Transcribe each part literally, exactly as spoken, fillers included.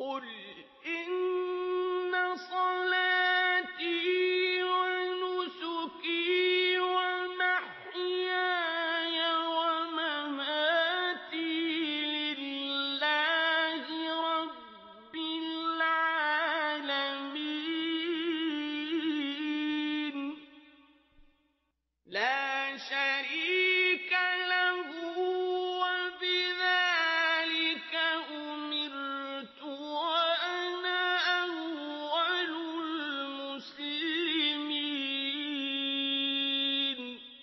قل إن صلاتي ونسكي ومحياي ومماتي لله رب العالمين لا شريك له وبذلك أمرت وأنا أول المسلمين.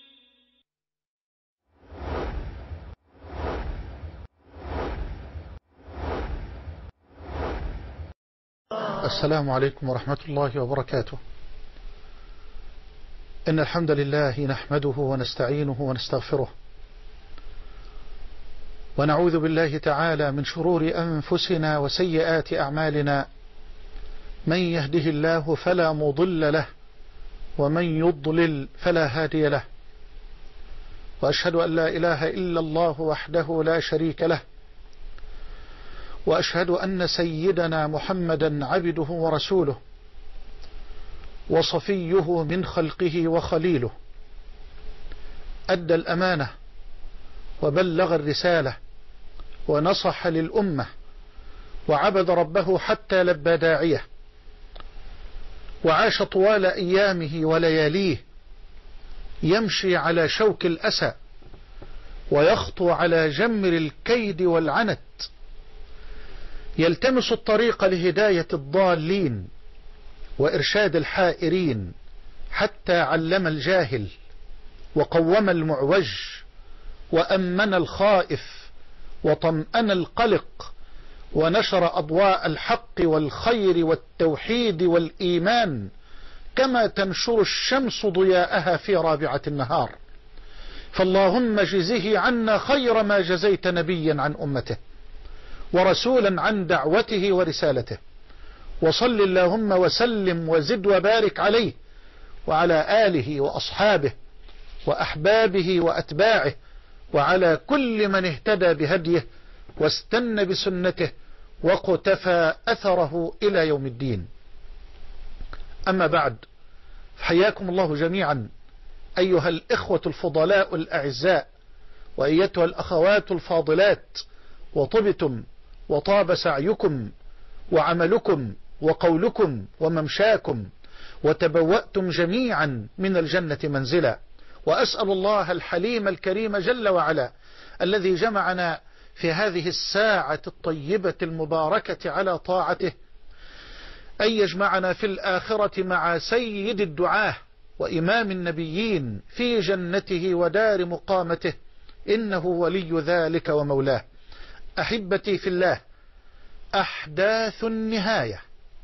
السلام عليكم ورحمة الله وبركاته. إن الحمد لله نحمده ونستعينه ونستغفره ونعوذ بالله تعالى من شرور أنفسنا وسيئات أعمالنا، من يهده الله فلا مضل له ومن يضلل فلا هادي له، وأشهد أن لا إله إلا الله وحده لا شريك له، وأشهد أن سيدنا محمدا عبده ورسوله وصفيه من خلقه وخليله، أدى الأمانة وبلغ الرسالة ونصح للأمة وعبد ربه حتى لبى داعيه، وعاش طوال أيامه ولياليه يمشي على شوك الأسى ويخطو على جمر الكيد والعنت، يلتمس الطريق لهداية الضالين وإرشاد الحائرين، حتى علم الجاهل وقوم المعوج وأمن الخائف وطمأن القلق، ونشر أضواء الحق والخير والتوحيد والإيمان كما تنشر الشمس ضياءها في رابعة النهار. فاللهم جزه عنا خير ما جزيت نبيا عن أمته ورسولا عن دعوته ورسالته، وصل اللهم وسلم وزد وبارك عليه وعلى آله وأصحابه وأحبابه وأتباعه وعلى كل من اهتدى بهديه واستنى بسنته وقتفى أثره إلى يوم الدين. أما بعد، حياكم الله جميعا أيها الإخوة الفضلاء الأعزاء وأيتها الأخوات الفاضلات، وطبتم وطاب سعيكم وعملكم وقولكم وممشاكم، وتبوأتم جميعا من الجنة منزلا. وأسأل الله الحليم الكريم جل وعلا الذي جمعنا في هذه الساعة الطيبة المباركة على طاعته أن يجمعنا في الآخرة مع سيد الدعاة وإمام النبيين في جنته ودار مقامته، إنه ولي ذلك ومولاه. أحبتي في الله، أحداث النهاية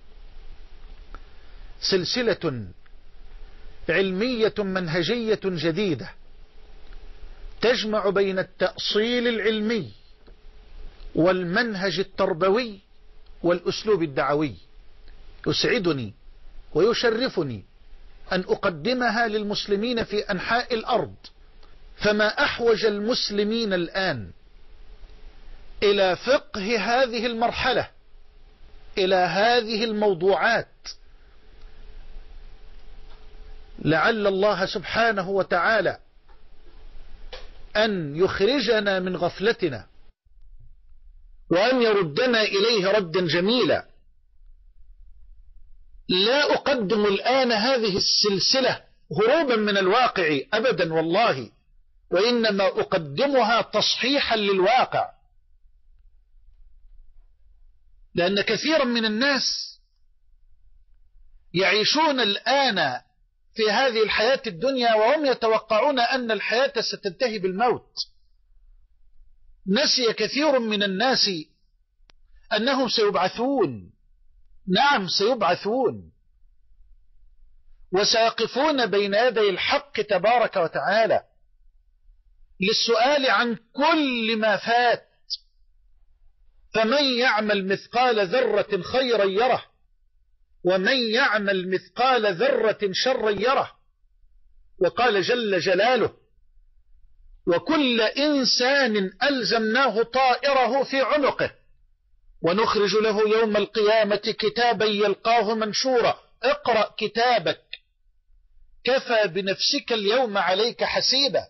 سلسلة علمية منهجية جديدة تجمع بين التأصيل العلمي والمنهج التربوي والأسلوب الدعوي. يسعدني ويشرفني أن أقدمها للمسلمين في أنحاء الأرض، فما أحوج المسلمين الآن إلى فقه هذه المرحلة، إلى هذه الموضوعات، لعل الله سبحانه وتعالى أن يخرجنا من غفلتنا وأن يردنا إليه ردا جميلا. لا أقدم الآن هذه السلسلة هروبا من الواقع أبدا والله، وإنما أقدمها تصحيحا للواقع، لأن كثيرا من الناس يعيشون الآن في هذه الحياة الدنيا وهم يتوقعون أن الحياة ستنتهي بالموت. نسي كثير من الناس أنهم سيبعثون، نعم سيبعثون، وسيقفون بين يدي الحق تبارك وتعالى للسؤال عن كل ما فات. فمن يعمل مثقال ذرة خيرا يره، ومن يعمل مثقال ذرة شرا يره. وقال جل جلاله: وكل إنسان ألزمناه طائره في عنقه ونخرج له يوم القيامة كتابا يلقاه منشورا. اقرأ كتابك كفى بنفسك اليوم عليك حسيبا.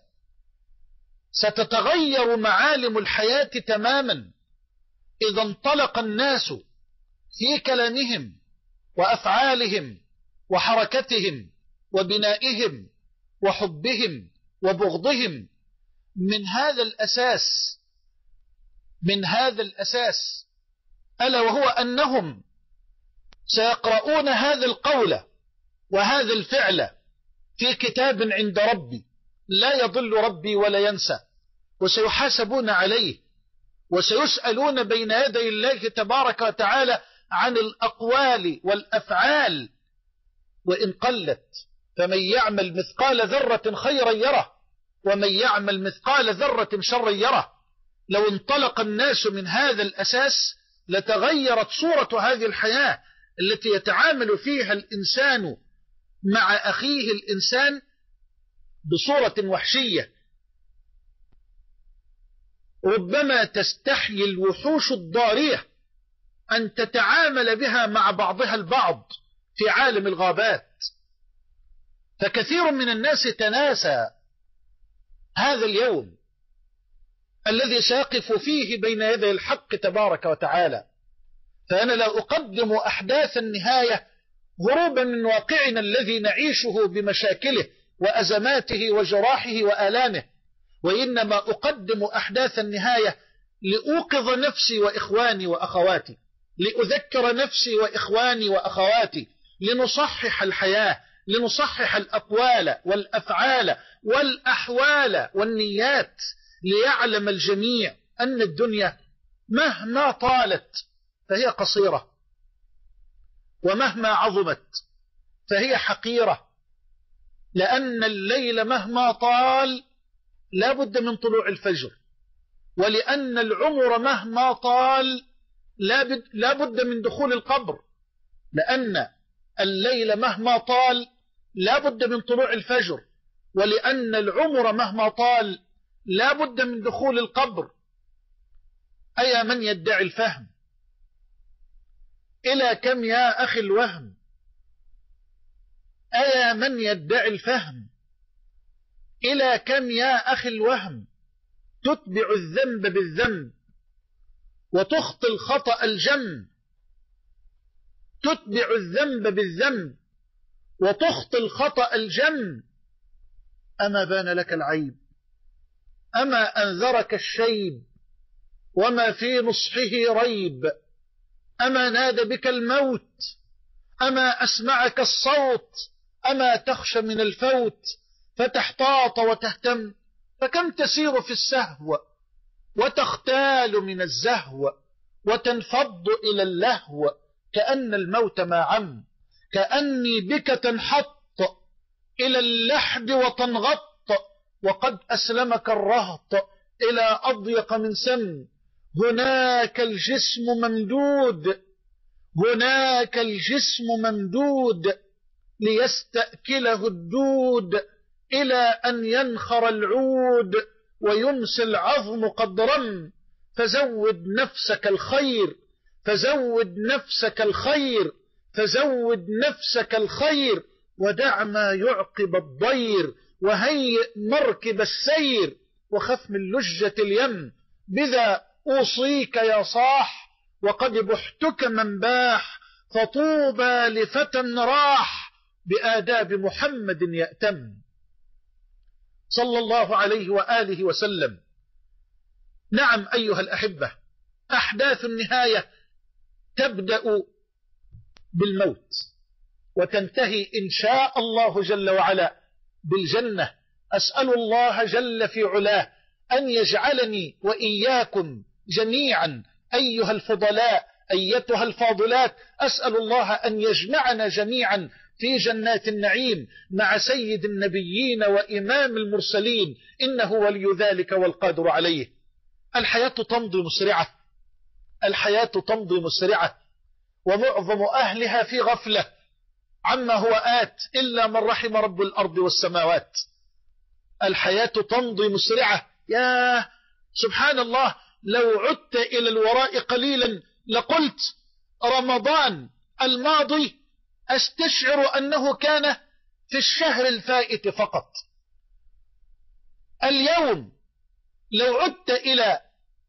ستتغير معالم الحياة تماما إذا انطلق الناس في كلامهم وأفعالهم وحركتهم وبنائهم وحبهم وبغضهم من هذا الأساس من هذا الأساس ألا وهو أنهم سيقرؤون هذا القول وهذا الفعل في كتاب عند ربي لا يضل ربي ولا ينسى، وسيحاسبون عليه وسيسألون بين يدي الله تبارك وتعالى عن الأقوال والأفعال وإن قلت. فمن يعمل مثقال ذرة خيرا يره ومن يعمل مثقال ذرة شرا يره. لو انطلق الناس من هذا الأساس لتغيرت صورة هذه الحياة التي يتعامل فيها الإنسان مع أخيه الإنسان بصورة وحشية. ربما تستحيي الوحوش الضارية أن تتعامل بها مع بعضها البعض في عالم الغابات، فكثير من الناس تناسى هذا اليوم الذي سيقف فيه بين يدي الحق تبارك وتعالى. فأنا لا أقدم أحداث النهاية هروبا من واقعنا الذي نعيشه بمشاكله وأزماته وجراحه وآلامه، وإنما أقدم أحداث النهاية لأوقظ نفسي وإخواني وأخواتي، لأذكر نفسي وإخواني وأخواتي، لنصحح الحياة، لنصحح الأقوال والأفعال والأحوال والنيات، ليعلم الجميع أن الدنيا مهما طالت فهي قصيرة، ومهما عظمت فهي حقيرة، لأن الليل مهما طال لا بد من طلوع الفجر، ولأن العمر مهما طال لا بد من دخول القبر، لأن الليل مهما طال لا بد من طلوع الفجر، ولأن العمر مهما طال لا بد من دخول القبر. أيا من يدعي الفهم، إلى كم يا أخي الوهم؟ أيا من يدعي الفهم، إلى كم يا أخي الوهم؟ تتبع الذنب بالذنب وتخطي الخطأ الجم، تتبع الذنب بالذنب وتخطي الخطأ الجم. أما بان لك العيب، أما أنذرك الشيب، وما في نصحه ريب، أما نادى بك الموت، أما أسمعك الصوت، أما تخشى من الفوت فتحتاط وتهتم. فكم تسير في السهو وتختال من الزهو وتنفض إلى اللهو كأن الموت ما عم، كأني بك تنحط إلى اللحد وتنغط، وقد أسلمك الرهط إلى أضيق من سم. هناك الجسم ممدود، هناك الجسم ممدود ليستأكله الدود، إلى أن ينخر العود ويمسي العظم قد رم. فزود نفسك الخير، فزود نفسك الخير، فزود نفسك الخير، ودع ما يعقب الضير، وهيئ مركب السير، وخف من لجة اليم. بذا أوصيك يا صاح، وقد بحتك من باح، فطوبى لفتى راح بآداب محمد يأتم صلى الله عليه وآله وسلم. نعم أيها الأحبة، أحداث النهاية تبدأ بالموت وتنتهي إن شاء الله جل وعلا بالجنة. أسأل الله جل في علاه أن يجعلني وإياكم جميعا أيها الفضلاء أيتها الفاضلات، أسأل الله أن يجمعنا جميعا في جنات النعيم مع سيد النبيين وإمام المرسلين، إنه ولي ذلك والقادر عليه. الحياة تمضي مسرعة، الحياة تمضي مسرعة، ومعظم أهلها في غفلة عما هو آت إلا من رحم رب الأرض والسماوات. الحياة تمضي مسرعة. يا سبحان الله، لو عدت إلى الوراء قليلا لقلت رمضان الماضي أستشعر أنه كان في الشهر الفائت فقط. اليوم لو عدت إلى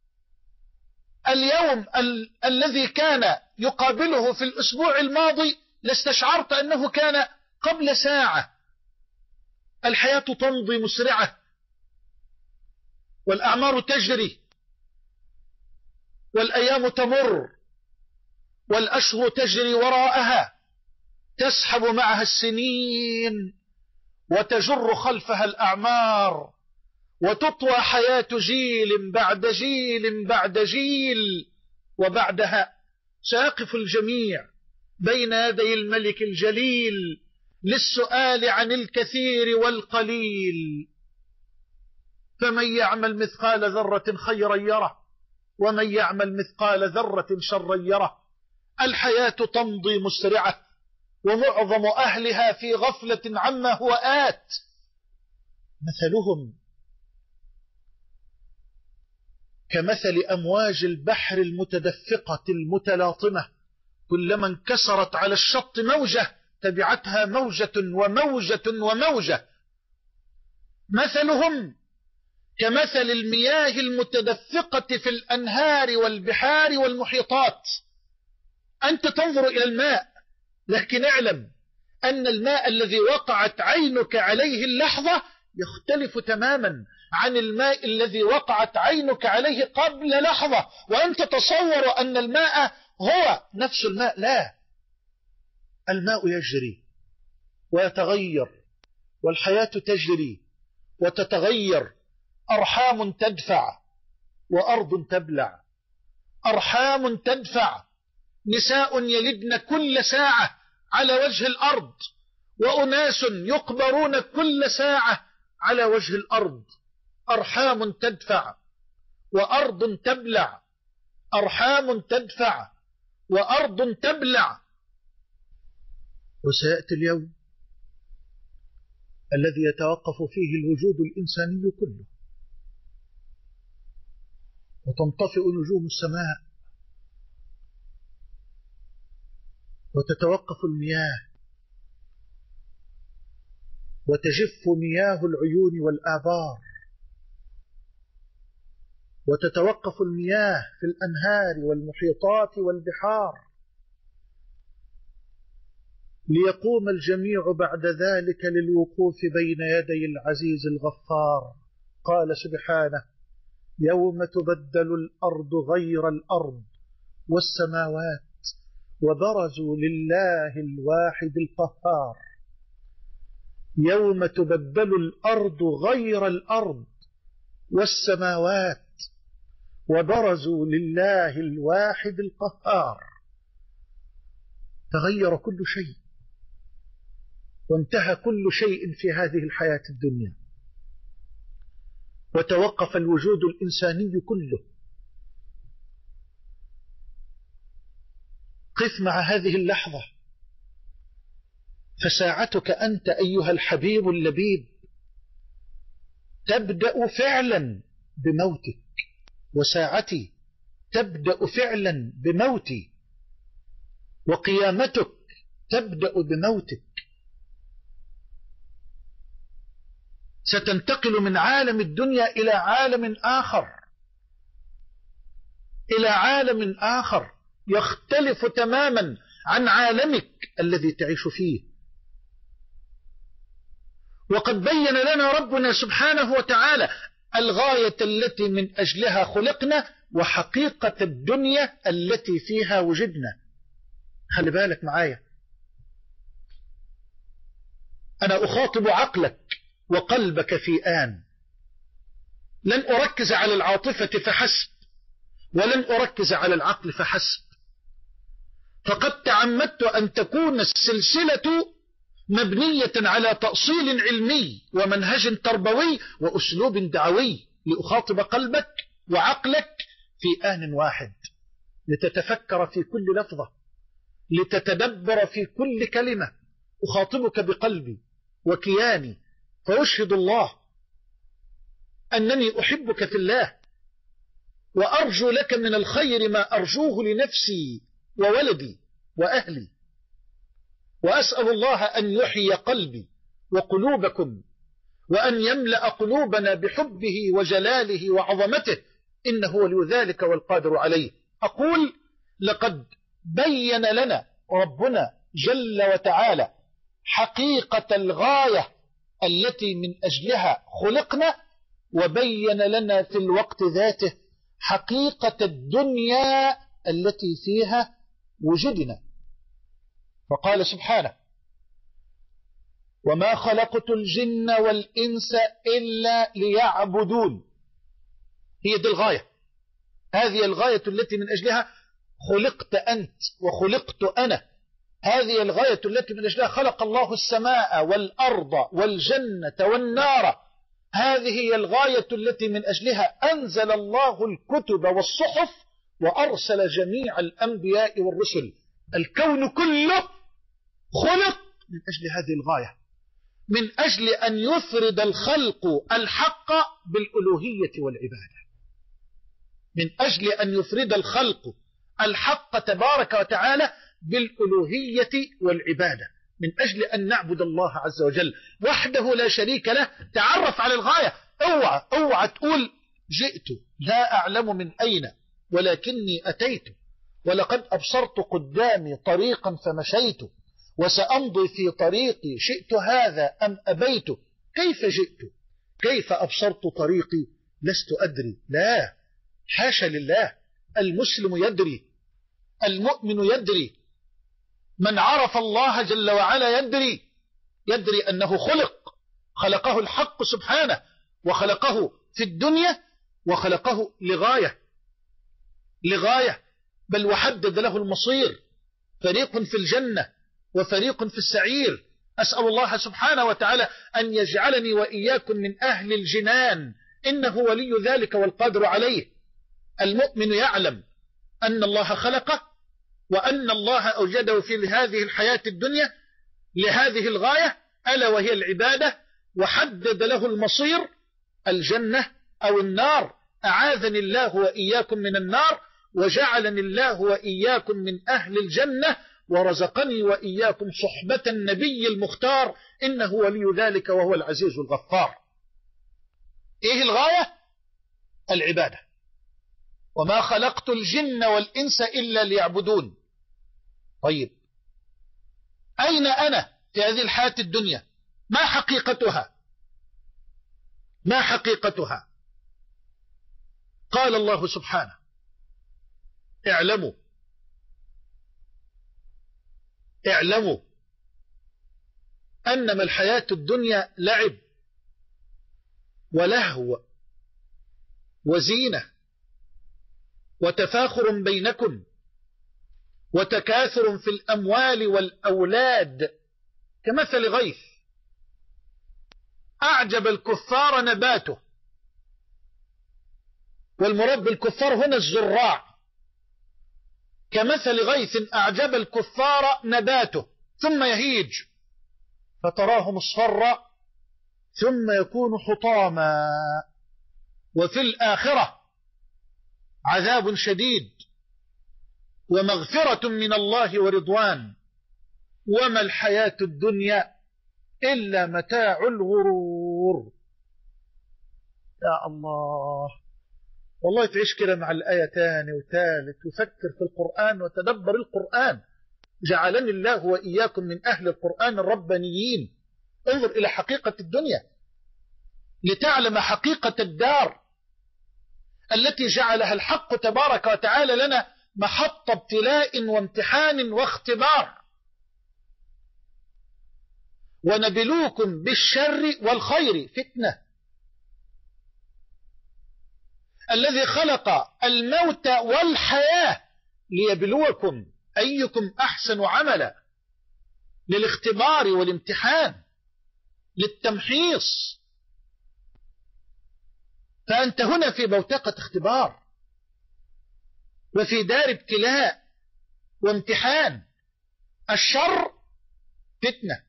اليوم ال الذي كان يقابله في الأسبوع الماضي لاستشعرت أنه كان قبل ساعة. الحياة تمضي مسرعة، والأعمار تجري، والأيام تمر، والأشهر تجري وراءها، تسحب معها السنين وتجر خلفها الأعمار، وتطوى حياة جيل بعد جيل بعد جيل. وبعدها سيقف الجميع بين يدي الملك الجليل للسؤال عن الكثير والقليل. فمن يعمل مثقال ذرة خيرا يره، ومن يعمل مثقال ذرة شرا يره. الحياة تمضي مسرعة، ومعظم أهلها في غفلة عما هو آت. مثلهم كمثل أمواج البحر المتدفقة المتلاطمة، كلما انكسرت على الشط موجة تبعتها موجة وموجة وموجة. مثلهم كمثل المياه المتدفقة في الأنهار والبحار والمحيطات. أنت تنظر إلى الماء، لكن اعلم أن الماء الذي وقعت عينك عليه اللحظة يختلف تماما عن الماء الذي وقعت عينك عليه قبل لحظة. وأنت تصور أن الماء هو نفس الماء. لا، الماء يجري ويتغير، والحياة تجري وتتغير. أرحام تدفع وأرض تبلع، أرحام تدفع. نساء يلدن كل ساعة على وجه الأرض، وأناس يقبرون كل ساعة على وجه الأرض. أرحام تدفع وأرض تبلع، أرحام تدفع وأرض تبلع. وسيأتي اليوم الذي يتوقف فيه الوجود الإنساني كله، وتنطفئ نجوم السماء، وتتوقف المياه، وتجف مياه العيون والآبار، وتتوقف المياه في الأنهار والمحيطات والبحار، ليقوم الجميع بعد ذلك للوقوف بين يدي العزيز الغفار. قال سبحانه: يوم تبدل الأرض غير الأرض والسماوات وبرزوا لله الواحد القهار. يوم تبدل الأرض غير الأرض والسماوات وبرزوا لله الواحد القهار. تغير كل شيء، وانتهى كل شيء في هذه الحياة الدنيا، وتوقف الوجود الإنساني كله. قف مع هذه اللحظة، فساعتك أنت أيها الحبيب اللبيب تبدأ فعلا بموتك، وساعتي تبدأ فعلا بموتي، وقيامتك تبدأ بموتك. ستنتقل من عالم الدنيا إلى عالم آخر، إلى عالم آخر يختلف تماما عن عالمك الذي تعيش فيه. وقد بين لنا ربنا سبحانه وتعالى الغاية التي من أجلها خلقنا، وحقيقة الدنيا التي فيها وجدنا. خلي بالك معايا، أنا أخاطب عقلك وقلبك في آن. لن أركز على العاطفة فحسب، ولن أركز على العقل فحسب. فقد تعمدت أن تكون السلسلة مبنية على تأصيل علمي ومنهج تربوي وأسلوب دعوي، لأخاطب قلبك وعقلك في آن واحد، لتتفكر في كل لفظة، لتتدبر في كل كلمة. أخاطبك بقلبي وكياني، فأشهد الله أنني أحبك في الله، وأرجو لك من الخير ما أرجوه لنفسي وولدي وأهلي، وأسأل الله أن يحيي قلبي وقلوبكم، وأن يملأ قلوبنا بحبه وجلاله وعظمته، إنه ولي ذلك والقادر عليه. أقول لقد بين لنا ربنا جل وتعالى حقيقة الغاية التي من أجلها خلقنا، وبين لنا في الوقت ذاته حقيقة الدنيا التي فيها وجدنا. فقال سبحانه: وما خلقت الجن والإنس إلا ليعبدون. هي دي الغاية، هذه الغاية التي من أجلها خلقت أنت وخلقت أنا، هذه الغاية التي من أجلها خلق الله السماء والأرض والجنة والنار، هذه هي الغاية التي من أجلها أنزل الله الكتب والصحف وأرسل جميع الأنبياء والرسل. الكون كله خلق من أجل هذه الغاية، من أجل أن يفرد الخلق الحق بالألوهية والعبادة، من أجل أن يفرد الخلق الحق تبارك وتعالى بالألوهية والعبادة، من أجل أن نعبد الله عز وجل وحده لا شريك له. تعرف على الغاية، اوعى اوعى تقول جئت لا أعلم من أين ولكني أتيت، ولقد أبصرت قدامي طريقا فمشيت، وسأمضي في طريقي شئت هذا أم أبيت. كيف جئت؟ كيف أبصرت طريقي؟ لست أدري. لا، حاشا لله. المسلم يدري، المؤمن يدري، من عرف الله جل وعلا يدري، يدري أنه خلق، خلقه الحق سبحانه، وخلقه في الدنيا، وخلقه لغاية لغاية بل وحدد له المصير، فريق في الجنة وفريق في السعير. أسأل الله سبحانه وتعالى أن يجعلني وإياكم من أهل الجنان، إنه ولي ذلك والقادر عليه. المؤمن يعلم أن الله خلقه، وأن الله أوجده في هذه الحياة الدنيا لهذه الغاية ألا وهي العبادة، وحدد له المصير الجنة أو النار. أعاذني الله وإياكم من النار، وجعلني الله وإياكم من أهل الجنة، ورزقني وإياكم صحبة النبي المختار، إنه ولي ذلك وهو العزيز الغفار. إيه الغاية؟ العبادة. وما خلقت الجن والإنس إلا ليعبدون. طيب، أين أنا في هذه الحياة الدنيا؟ ما حقيقتها؟ ما حقيقتها؟ قال الله سبحانه: اعلموا اعلموا أنما الحياة الدنيا لعب ولهو وزينة وتفاخر بينكم وتكاثر في الأموال والأولاد كمثل غيث أعجب الكفار نباته. والمراد بالكفار هنا الزراع. كمثل غيث أعجب الكفار نباته ثم يهيج فتراه مصفرا ثم يكون حطاما، وفي الآخرة عذاب شديد ومغفرة من الله ورضوان، وما الحياة الدنيا إلا متاع الغرور. يا الله، والله تعيش كده مع الآية تاني وثالث وفكر في القرآن وتدبر القرآن. جعلني الله وإياكم من أهل القرآن الربانيين. انظر إلى حقيقة الدنيا لتعلم حقيقة الدار التي جعلها الحق تبارك وتعالى لنا محط ابتلاء وامتحان واختبار. ونبلوكم بالشر والخير فتنة. الذي خلق الموت والحياة ليبلوكم أيكم أحسن عملا، للاختبار والامتحان، للتمحيص. فأنت هنا في بوتقة اختبار وفي دار ابتلاء وامتحان. الشر فتنة،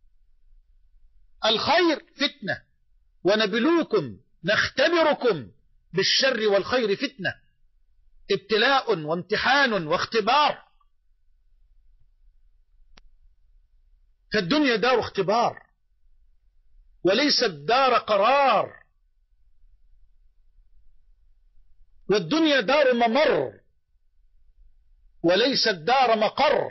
الخير فتنة. ونبلوكم نختبركم بالشر والخير فتنة. ابتلاء وامتحان واختبار. فالدنيا دار اختبار وليست دار قرار، والدنيا دار ممر وليست دار مقر.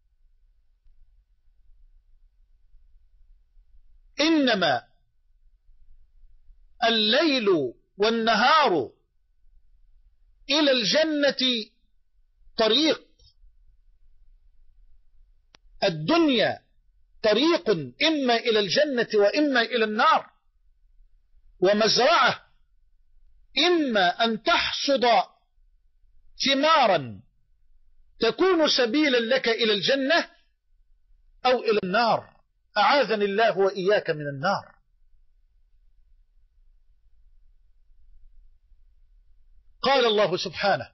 إنما الليل والنهار إلى الجنة طريق. الدنيا طريق إما إلى الجنة وإما إلى النار، ومزرعة إما أن تحصد ثمارا تكون سبيلا لك إلى الجنة أو إلى النار. أعاذني الله وإياك من النار. قال الله سبحانه: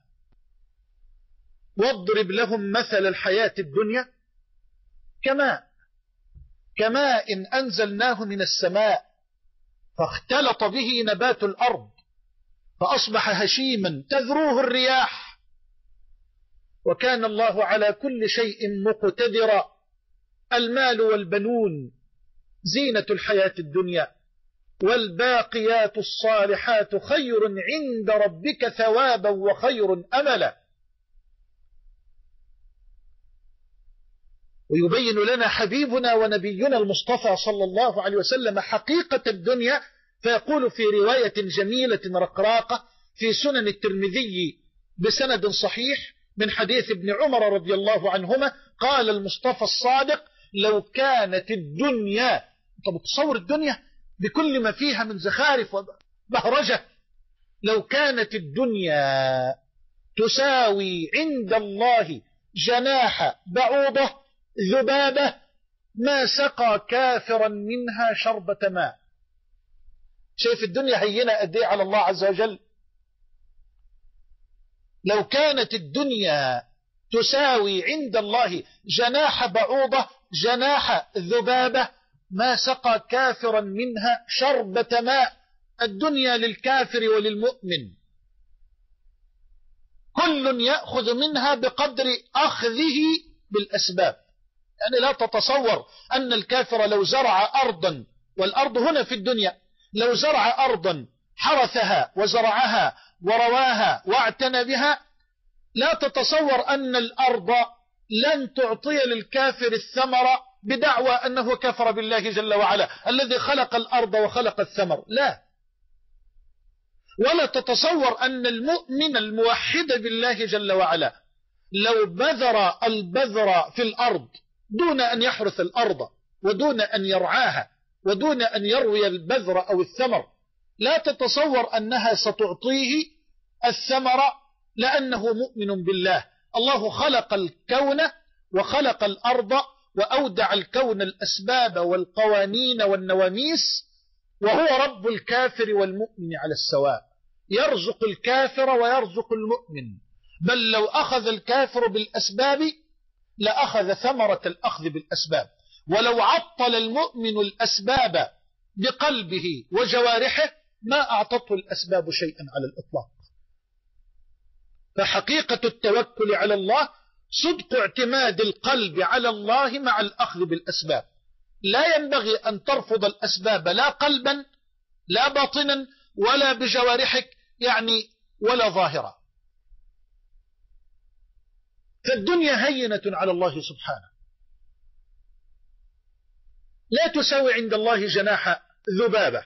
واضرب لهم مثل الحياة الدنيا كماء كماء إن أنزلناه من السماء فاختلط به نبات الأرض فأصبح هشيما تذروه الرياح وكان الله على كل شيء مقتدرا. المال والبنون زينة الحياة الدنيا والباقيات الصالحات خير عند ربك ثوابا وخير أملا. ويبين لنا حبيبنا ونبينا المصطفى صلى الله عليه وسلم حقيقة الدنيا، فيقول في رواية جميلة رقراقة في سنن الترمذي بسند صحيح من حديث ابن عمر رضي الله عنهما، قال المصطفى الصادق: لو كانت الدنيا، طب تصور الدنيا بكل ما فيها من زخارف وبهرجة، لو كانت الدنيا تساوي عند الله جناح بعوضة ذبابة ما سقى كافرا منها شربة ماء. شايف الدنيا هينة قد ايه على الله عز وجل؟ لو كانت الدنيا تساوي عند الله جناح بعوضة جناح ذبابة ما سقى كافرا منها شربة ماء. الدنيا للكافر وللمؤمن كل يأخذ منها بقدر أخذه بالأسباب. يعني لا تتصور أن الكافر لو زرع أرضا، والأرض هنا في الدنيا، لو زرع أرضا حرثها وزرعها ورواها واعتنى بها، لا تتصور أن الأرض لن تعطي للكافر الثمرة بدعوى أنه كفر بالله جل وعلا الذي خلق الأرض وخلق الثمر، لا. ولا تتصور أن المؤمن الموحد بالله جل وعلا لو بذر البذر في الأرض دون أن يحرث الأرض ودون أن يرعاها ودون أن يروي البذر أو الثمر، لا تتصور أنها ستعطيه الثمر لأنه مؤمن بالله. الله خلق الكون وخلق الأرض وأودع الكون الأسباب والقوانين والنواميس، وهو رب الكافر والمؤمن على السواء، يرزق الكافر ويرزق المؤمن. بل لو أخذ الكافر بالأسباب لأخذ ثمرة الأخذ بالأسباب، ولو عطل المؤمن الأسباب بقلبه وجوارحه ما أعطته الأسباب شيئا على الإطلاق. فحقيقة التوكل على الله صدق اعتماد القلب على الله مع الأخذ بالأسباب. لا ينبغي أن ترفض الأسباب لا قلبا لا باطنا ولا بجوارحك يعني ولا ظاهرة. فالدنيا هينة على الله سبحانه، لا تساوي عند الله جناح ذبابة.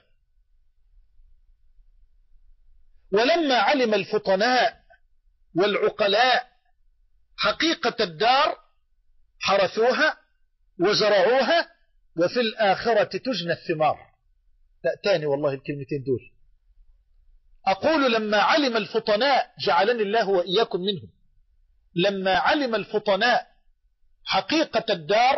ولما علم الفطناء والعقلاء حقيقة الدار حرثوها وزرعوها وفي الآخرة تجنى الثمار. لا تاني والله الكلمتين دول. أقول لما علم الفطناء، جعلني الله وإياكم منهم، لما علم الفطناء حقيقة الدار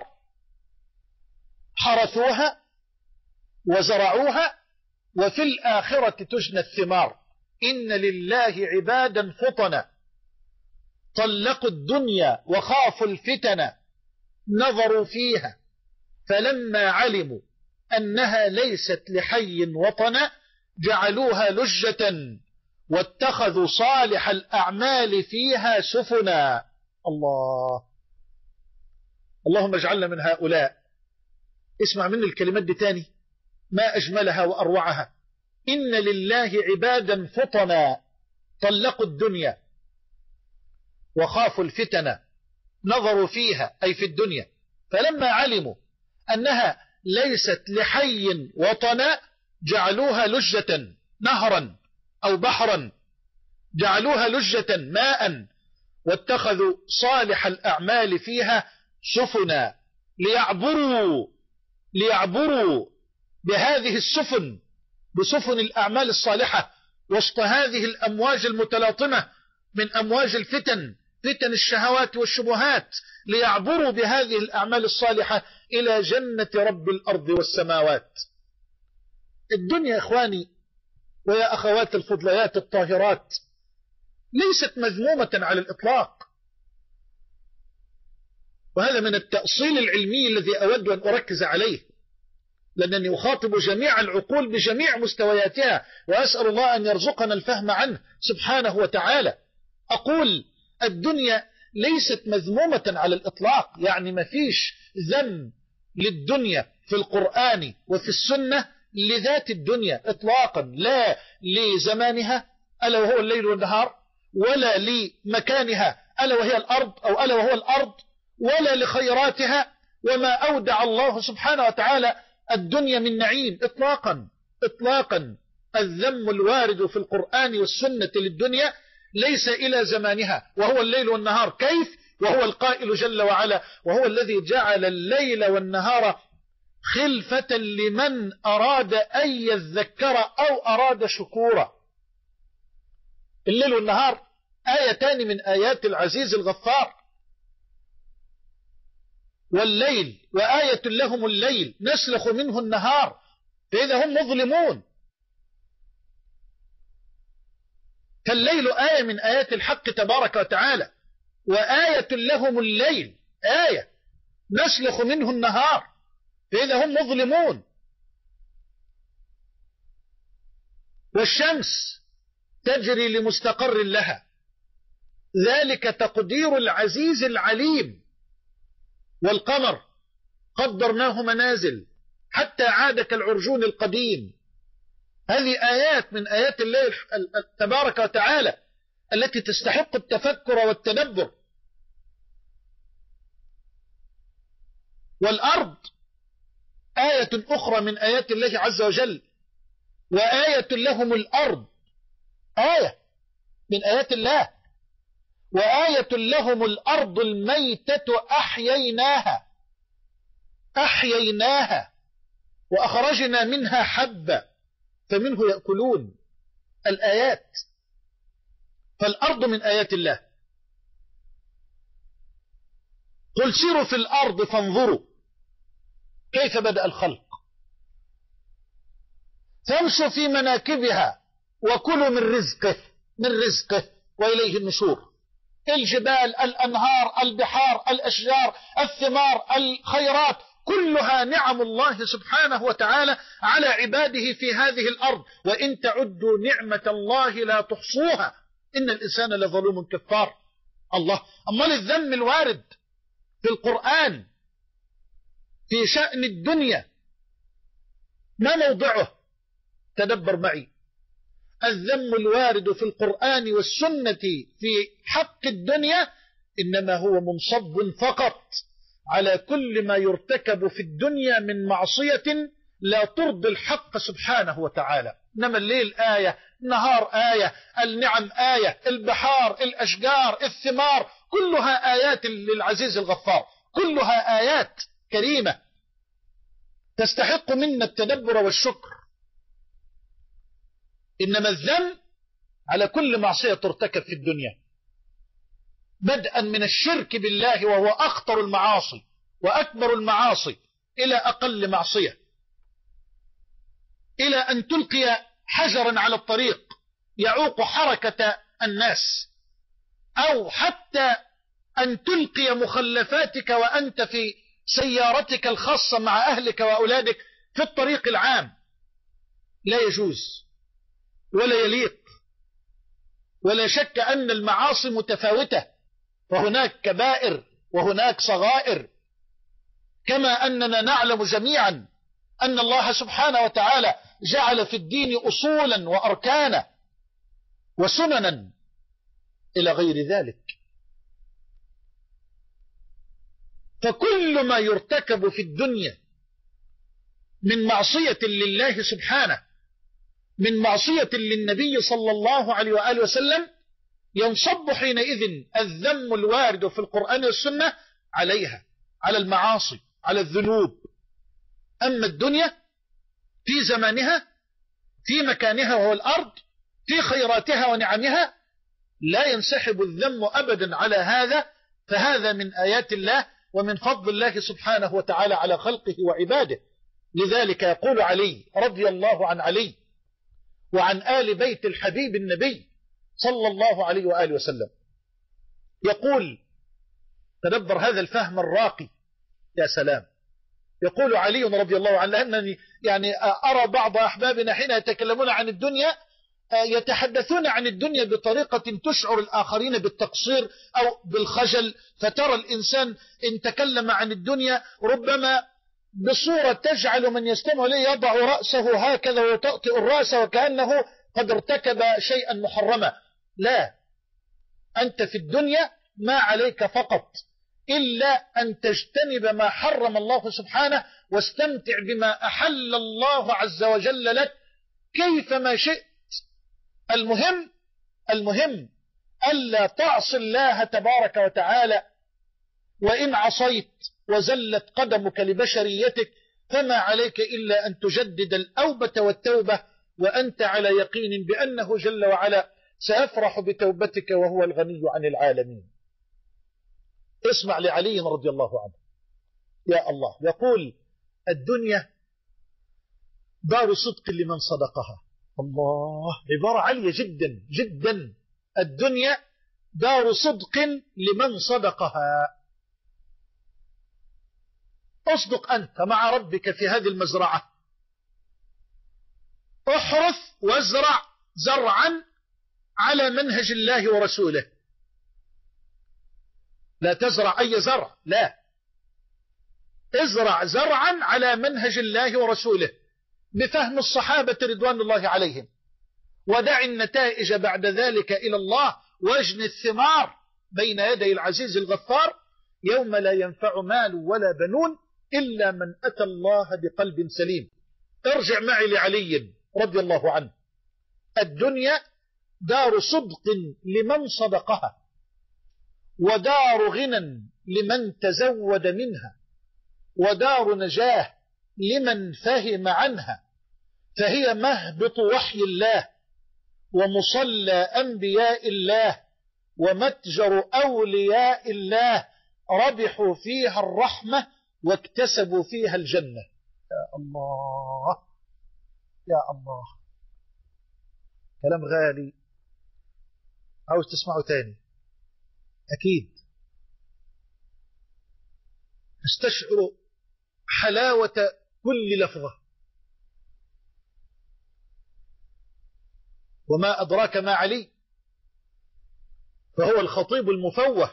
حرثوها وزرعوها وفي الآخرة تجنى الثمار. إن لله عبادا فطنا طلقوا الدنيا وخافوا الفتن نظروا فيها فلما علموا أنها ليست لحي وطنا جعلوها لجة واتخذوا صالح الأعمال فيها سفنا. الله، اللهم اجعلنا من هؤلاء. اسمع مني الكلمات دي تاني، ما أجملها وأروعها. إن لله عبادا فطنا طلقوا الدنيا وخافوا الفتن، نظروا فيها أي في الدنيا، فلما علموا أنها ليست لحي وطنا جعلوها لجة نهرا أو بحرا، جعلوها لجة ماء، واتخذوا صالح الأعمال فيها سفنا ليعبروا ليعبروا بهذه السفن، بسفن الأعمال الصالحة، وسط هذه الأمواج المتلاطمة من أمواج الفتن، فتن الشهوات والشبهات، ليعبروا بهذه الأعمال الصالحة إلى جنة رب الأرض والسماوات. الدنيا إخواني ويا أخوات الفضليات الطاهرات ليست مذمومة على الإطلاق، وهذا من التأصيل العلمي الذي أود أن أركز عليه، لأنني أخاطب جميع العقول بجميع مستوياتها، وأسأل الله أن يرزقنا الفهم عنه سبحانه وتعالى. أقول الدنيا ليست مذمومة على الإطلاق، يعني ما فيش ذم للدنيا في القرآن وفي السنة لذات الدنيا إطلاقا، لا لزمانها ألا وهو الليل والنهار، ولا لمكانها ألا وهي الأرض أو ألا وهو الأرض، ولا لخيراتها وما أودع الله سبحانه وتعالى الدنيا من نعيم إطلاقا إطلاقا. الذم الوارد في القرآن والسنة للدنيا ليس إلى زمانها وهو الليل والنهار، كيف وهو القائل جل وعلا: وهو الذي جعل الليل والنهار خلفة لمن أراد أن يذكر أو أراد شكورا. الليل والنهار آيتان من آيات العزيز الغفار. والليل وآية لهم الليل نسلخ منه النهار فإذا هم مظلمون. فالليل آية من آيات الحق تبارك وتعالى، وآية لهم الليل آية نسلخ منه النهار فإذا هم مظلمون. والشمس تجري لمستقر لها، ذلك تقدير العزيز العليم. والقمر قدرناه منازل حتى عاد كالعرجون القديم. هذه آيات من آيات الله تبارك وتعالى التي تستحق التفكر والتدبر. والأرض آية أخرى من آيات الله عز وجل، وآية لهم الأرض آية من آيات الله، وآية لهم الأرض الميتة أحييناها أحييناها وأخرجنا منها حبا فمنه يأكلون. الآيات. فالأرض من آيات الله. قل سيروا في الأرض فانظروا كيف بدأ الخلق، فامشوا في مناكبها وكلوا من رزقه من رزقه وإليه النشور. الجبال، الأنهار، البحار، الأشجار، الثمار، الخيرات، كلها نعم الله سبحانه وتعالى على عباده في هذه الأرض، وإن تعدوا نعمة الله لا تحصوها إن الإنسان لظلوم كفار. الله. أمال الذم الوارد في القرآن في شأن الدنيا ما موضعه؟ تدبر معي. الذم الوارد في القرآن والسنة في حق الدنيا إنما هو منصب فقط على كل ما يرتكب في الدنيا من معصية لا ترضي الحق سبحانه وتعالى. إنما الليل آية، النهار آية، النعم آية، البحار، الأشجار، الثمار، كلها آيات للعزيز الغفار، كلها آيات كريمة تستحق منا التدبر والشكر. إنما الذم على كل معصية ترتكب في الدنيا، بدءا من الشرك بالله وهو أخطر المعاصي وأكبر المعاصي إلى أقل معصية، إلى أن تلقي حجرا على الطريق يعوق حركة الناس، أو حتى أن تلقي مخلفاتك وأنت في سيارتك الخاصة مع أهلك وأولادك في الطريق العام. لا يجوز ولا يليق ولا شك أن المعاصي متفاوتة، فهناك كبائر وهناك صغائر، كما أننا نعلم جميعا أن الله سبحانه وتعالى جعل في الدين أصولا وأركانا وسننا إلى غير ذلك. فكل ما يرتكب في الدنيا من معصية لله سبحانه، من معصية للنبي صلى الله عليه وآله وسلم، ينصب حينئذ الذم الوارد في القرآن والسنة عليها، على المعاصي، على الذنوب. أما الدنيا في زمانها، في مكانها وهو الأرض، في خيراتها ونعمها، لا ينسحب الذم أبدا على هذا، فهذا من آيات الله ومن فضل الله سبحانه وتعالى على خلقه وعباده. لذلك يقول علي رضي الله عن علي وعن آل بيت الحبيب النبي صلى الله عليه وآله وسلم، يقول: تدبر هذا الفهم الراقي، يا سلام. يقول علي رضي الله عنه: لأنني يعني أرى بعض أحبابنا حين يتكلمون عن الدنيا يتحدثون عن الدنيا بطريقة تشعر الآخرين بالتقصير أو بالخجل، فترى الإنسان إن تكلم عن الدنيا ربما بصورة تجعل من يستمع إليه يضع رأسه هكذا وتأطئ الرأس وكأنه قد ارتكب شيئا محرما. لا، أنت في الدنيا ما عليك فقط إلا أن تجتنب ما حرم الله سبحانه، واستمتع بما أحل الله عز وجل لك كيفما شئت. المهم المهم ألا تعصي الله تبارك وتعالى، وإن عصيت وزلت قدمك لبشريتك فما عليك إلا أن تجدد الأوبة والتوبة، وأنت على يقين بأنه جل وعلا سيفرح بتوبتك وهو الغني عن العالمين. اسمع لعلي رضي الله عنه، يا الله، يقول: الدنيا دار صدق لمن صدقها. الله، عبارة عالية جدا جدا. الدنيا دار صدق لمن صدقها. اصدق أنت مع ربك في هذه المزرعة، احرث وازرع زرعا على منهج الله ورسوله. لا تزرع أي زرع، لا، ازرع زرعا على منهج الله ورسوله بفهم الصحابة رضوان الله عليهم، ودع النتائج بعد ذلك إلى الله، واجن الثمار بين يدي العزيز الغفار يوم لا ينفع مال ولا بنون إلا من أتى الله بقلب سليم. ارجع معي لعلي رضي الله عنه: الدنيا دار صدق لمن صدقها، ودار غنى لمن تزود منها، ودار نجاه لمن فهم عنها، فهي مهبط وحي الله، ومصلى أنبياء الله، ومتجر أولياء الله، ربحوا فيها الرحمة واكتسبوا فيها الجنة. يا الله يا الله، كلام غالي، عاوز تسمعه تاني أكيد. استشعر حلاوة كل لفظة. وما أدراك ما علي، فهو الخطيب المفوه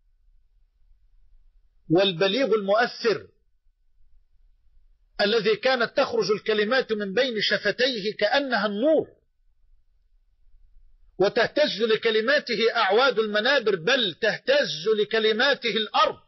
والبليغ المؤثر الذي كانت تخرج الكلمات من بين شفتيه كأنها النور، وتهتز لكلماته أعواد المنابر، بل تهتز لكلماته الأرض.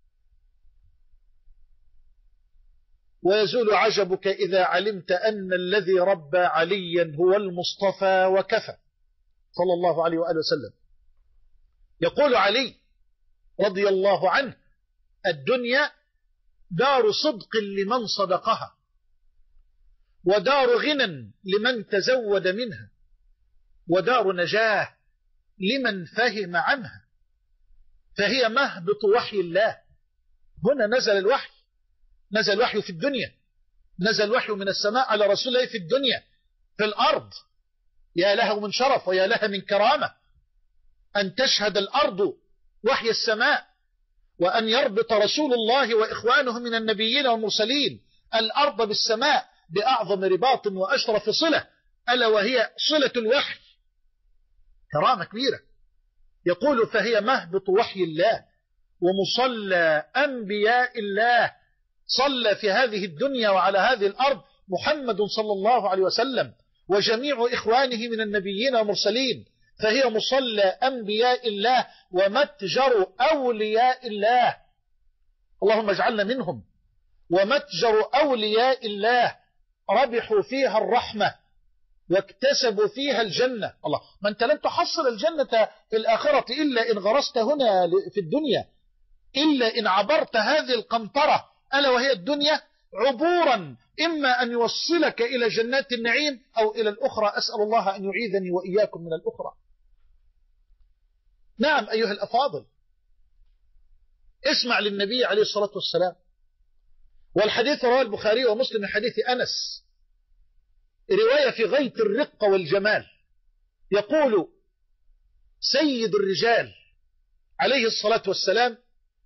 ويزول عجبك إذا علمت أن الذي ربى عليا هو المصطفى وكفى صلى الله عليه وآله وسلم. يقول علي رضي الله عنه: الدنيا دار صدق لمن صدقها، ودار غنى لمن تزود منها، ودار نجاه لمن فهم عنها، فهي مهبط وحي الله. هنا نزل الوحي، نزل الوحي في الدنيا، نزل الوحي من السماء على رسول الله في الدنيا. في الأرض يا له من شرف ويا لها من كرامة أن تشهد الأرض وحي السماء، وأن يربط رسول الله وإخوانه من النبيين والمرسلين الأرض بالسماء بأعظم رباط وأشرف صلة، ألا وهي صلة الوحي. كرامة كبيرة. يقول فهي مهبط وحي الله ومصلى أنبياء الله. صلى في هذه الدنيا وعلى هذه الأرض محمد صلى الله عليه وسلم وجميع إخوانه من النبيين والمرسلين. فهي مصلى أنبياء الله ومتجر أولياء الله، اللهم اجعلنا منهم. ومتجر أولياء الله ربحوا فيها الرحمة واكتسبوا فيها الجنة. الله، ما أنت لن تحصل الجنة في الآخرة إلا إن غرست هنا في الدنيا، إلا إن عبرت هذه القنطرة ألا وهي الدنيا عبورا إما أن يوصلك إلى جنات النعيم أو إلى الأخرى. أسأل الله أن يعيذني وإياكم من الأخرى. نعم أيها الأفاضل، اسمع للنبي عليه الصلاة والسلام، والحديث رواه البخاري ومسلم من حديث أنس، رواية في غاية الرقة والجمال. يقول سيد الرجال عليه الصلاة والسلام: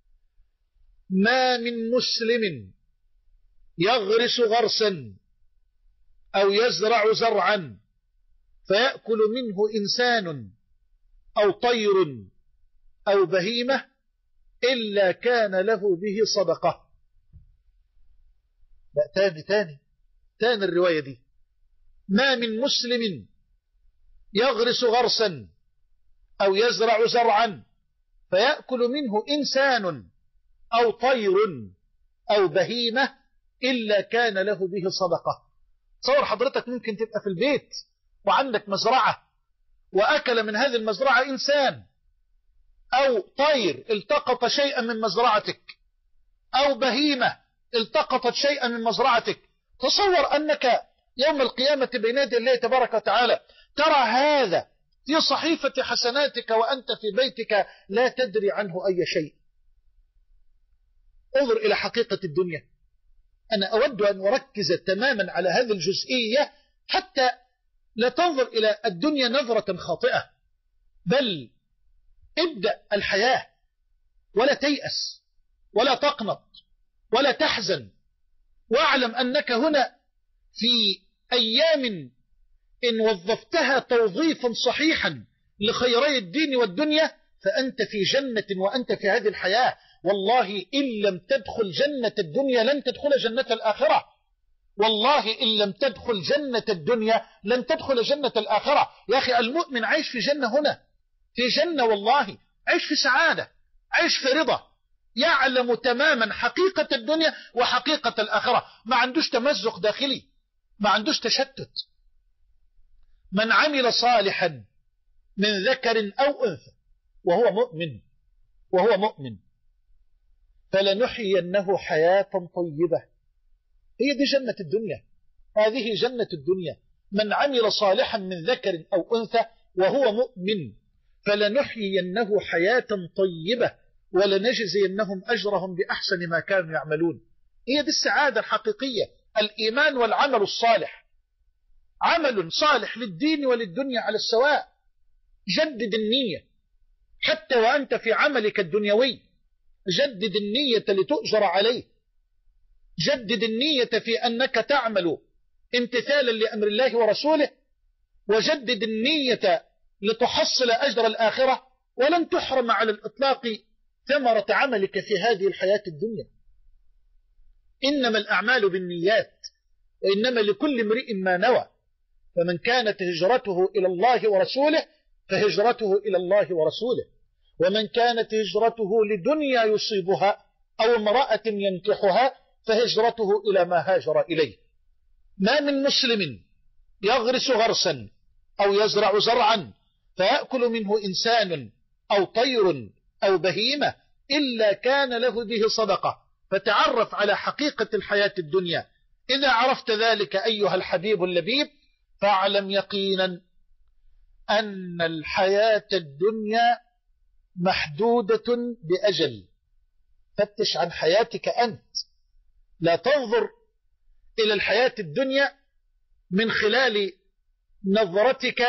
ما من مسلم يغرس غرسا أو يزرع زرعا فيأكل منه إنسان أو طير أو بهيمة إلا كان له به صدقة. لا، تاني تاني تاني الرواية دي: ما من مسلم يغرس غرسا أو يزرع زرعا فيأكل منه إنسان أو طير أو بهيمة إلا كان له به صدقة. تصور حضرتك ممكن تبقى في البيت وعندك مزرعة وأكل من هذه المزرعة إنسان أو طير التقط شيئا من مزرعتك أو بهيمة التقطت شيئا من مزرعتك. تصور أنك يوم القيامة بين يدي الله تبارك وتعالى ترى هذا في صحيفة حسناتك وأنت في بيتك لا تدري عنه أي شيء. انظر إلى حقيقة الدنيا. أنا أود أن أركز تماما على هذه الجزئية حتى لا تنظر إلى الدنيا نظرة خاطئة، بل ابدأ الحياة ولا تيأس ولا تقنط ولا تحزن، واعلم أنك هنا في أيام إن وظفتها توظيفا صحيحا لخيري الدين والدنيا فأنت في جنة وأنت في هذه الحياة. والله إن لم تدخل جنة الدنيا لن تدخل جنة الآخرة. والله إن لم تدخل جنة الدنيا لن تدخل جنة الآخرة. يا أخي المؤمن عايش في جنة هنا، في جنة والله، عايش في سعادة، عايش في رضا، يعلم تماما حقيقة الدنيا وحقيقة الآخرة، ما عندوش تمزق داخلي، ما عندوش تشتت. من عمل صالحا من ذكر أو أنثى وهو مؤمن وهو مؤمن فلنحيينه حياة طيبة. هي دي جنة الدنيا، هذه جنة الدنيا. من عمل صالحا من ذكر أو أنثى وهو مؤمن فلنحيينه حياة طيبة ولنجزينهم أجرهم بأحسن ما كانوا يعملون. هي دي السعادة الحقيقية، الإيمان والعمل الصالح. عمل صالح للدين وللدنيا على السواء. جدد النية حتى وأنت في عملك الدنيوي، جدد النية لتؤجر عليه، جدد النية في أنك تعمل امتثالا لأمر الله ورسوله، وجدد النية لتحصل أجر الآخرة، ولن تحرم على الإطلاق ثمرة عملك في هذه الحياة الدنيا. إنما الأعمال بالنيات وإنما لكل امرئ ما نوى، فمن كانت هجرته إلى الله ورسوله فهجرته إلى الله ورسوله، ومن كانت هجرته لدنيا يصيبها أو امرأة ينكحها فهجرته إلى ما هاجر إليه. ما من مسلم يغرس غرسا أو يزرع زرعا فيأكل منه إنسان أو طير أو بهيمة إلا كان له به صدقة. فتعرف على حقيقة الحياة الدنيا. إذا عرفت ذلك أيها الحبيب اللبيب فاعلم يقينا أن الحياة الدنيا محدودة بأجل. فتش عن حياتك أنت، لا تنظر إلى الحياة الدنيا من خلال نظرتك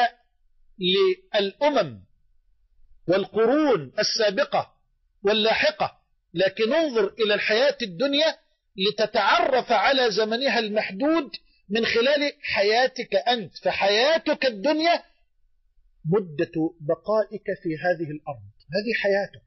للأمم والقرون السابقة واللاحقة، لكن انظر إلى الحياة الدنيا لتتعرف على زمنها المحدود من خلال حياتك أنت. فحياتك الدنيا مدة بقائك في هذه الأرض، هذه حياتك،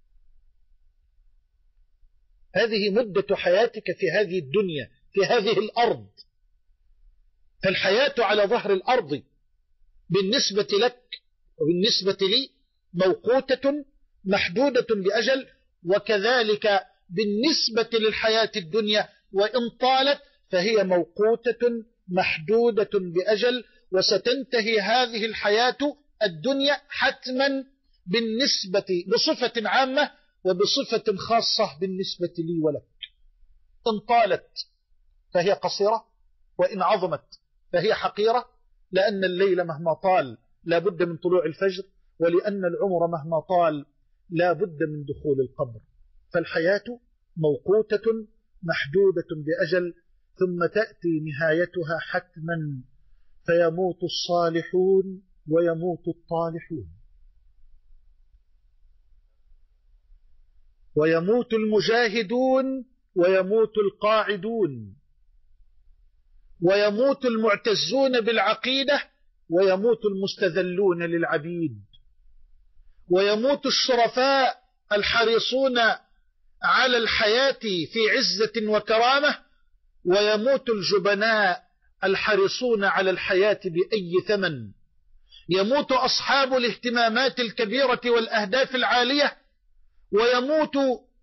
هذه مدة حياتك في هذه الدنيا، في هذه الأرض. فالحياة على ظهر الأرض بالنسبة لك وبالنسبة لي موقوتة محدودة بأجل، وكذلك بالنسبة للحياة الدنيا وإن طالت فهي موقوتة محدودة بأجل، وستنتهي هذه الحياة الدنيا حتما بالنسبة بصفة عامة وبصفة خاصة بالنسبة لي ولك. إن طالت فهي قصيرة، وإن عظمت فهي حقيرة، لأن الليل مهما طال لا بد من طلوع الفجر، ولأن العمر مهما طال لا بد من دخول القبر. فالحياة موقوتة محدودة بأجل، ثم تأتي نهايتها حتما، فيموت الصالحون ويموت الطالحون، ويموت المجاهدون ويموت القاعدون، ويموت المعتزون بالعقيدة ويموت المستذلون للعبيد، ويموت الشرفاء الحريصون على الحياة في عزة وكرامة، ويموت الجبناء الحريصون على الحياة بأي ثمن. يموت أصحاب الاهتمامات الكبيرة والأهداف العالية، ويموت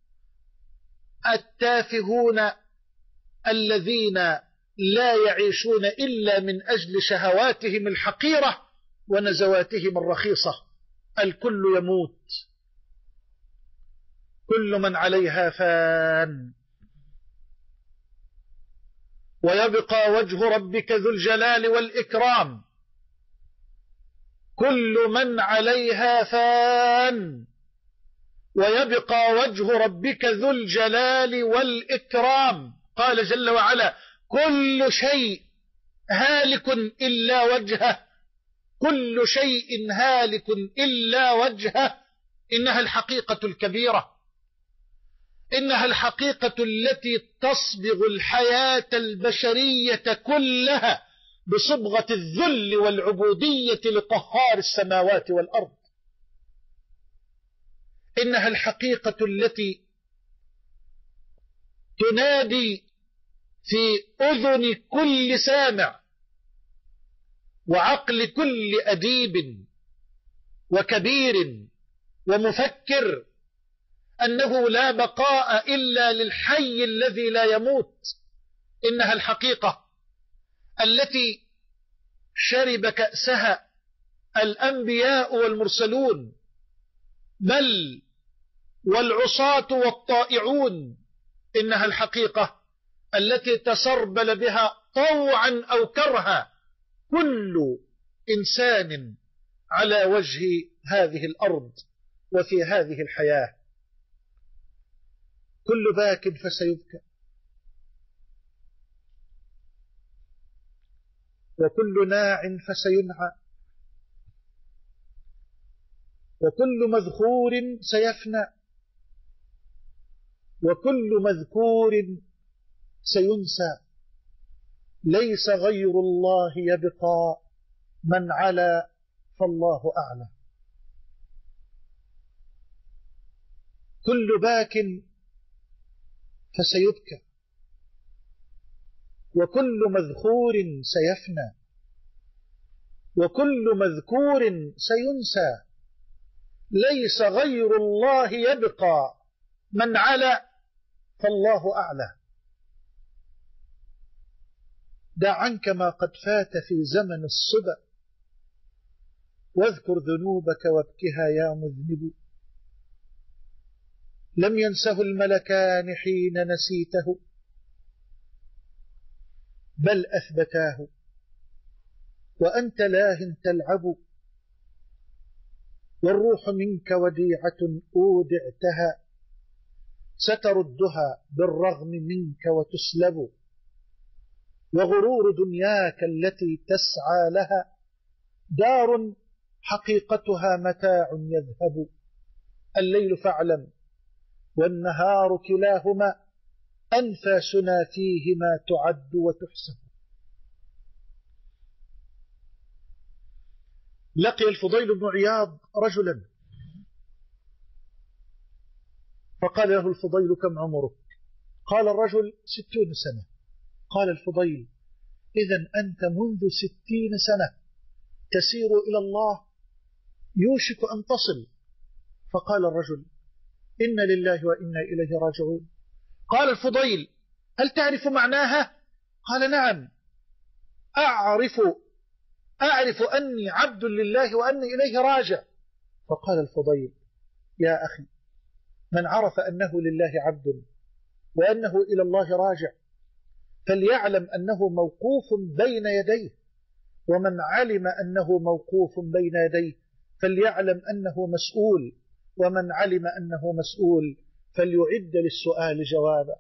التافهون الذين لا يعيشون إلا من أجل شهواتهم الحقيرة ونزواتهم الرخيصة. الكل يموت، كل من عليها فان، ويبقى وجه ربك ذو الجلال والإكرام. كل من عليها فان، ويبقى وجه ربك ذو الجلال والإكرام. قال جل وعلا: كل شيء هالك إلا وجهه، كل شيء هالك إلا وجهه. إنها الحقيقة الكبيرة، إنها الحقيقة التي تصبغ الحياة البشرية كلها بصبغة الذل والعبودية لقهار السماوات والأرض. إنها الحقيقة التي تنادي في أذن كل سامع وعقل كل أديب وكبير ومفكر أنه لا بقاء إلا للحي الذي لا يموت. إنها الحقيقة التي شرب كأسها الأنبياء والمرسلون، بل والعصاة والطائعون. إنها الحقيقة التي تسربل بها طوعا أو كرها كل إنسان على وجه هذه الأرض وفي هذه الحياة. كل باك فسيبكى، وكل ناع فسينعى، وكل مذخور سيفنى، وكل مذكور سينسى. ليس غير الله يبقى، من علا فالله أعلى. كل باك فسيبكى، وكل مذخور سيفنى، وكل مذكور سينسى. ليس غير الله يبقى، من علا فالله أعلى. دع عنك ما قد فات في زمن الصبا، واذكر ذنوبك وابكها يا مذنب. لم ينسه الملكان حين نسيته، بل أثبتاه، وأنت لاه تلعب. والروح منك وديعة أودعتها، ستردها بالرغم منك وتسلب. وغرور دنياك التي تسعى لها دار حقيقتها متاع يذهب. الليل فاعلم والنهار كلاهما أنفاسنا فيهما تعد وتحسب. لقي الفضيل بن عياض رجلا فقال له الفضيل: كم عمرك؟ قال الرجل: ستون سنة. قال الفضيل: إذن أنت منذ ستين سنة تسير إلى الله، يوشك أن تصل. فقال الرجل: إن لله وإنا إليه راجعون. قال الفضيل: هل تعرف معناها؟ قال: نعم، أعرف أعرف أني عبد لله وأني إليه راجع. فقال الفضيل: يا أخي، من عرف أنه لله عبد وأنه إلى الله راجع فليعلم أنه موقوف بين يديه، ومن علم أنه موقوف بين يديه فليعلم أنه مسؤول، ومن علم أنه مسؤول فليعد للسؤال جوابا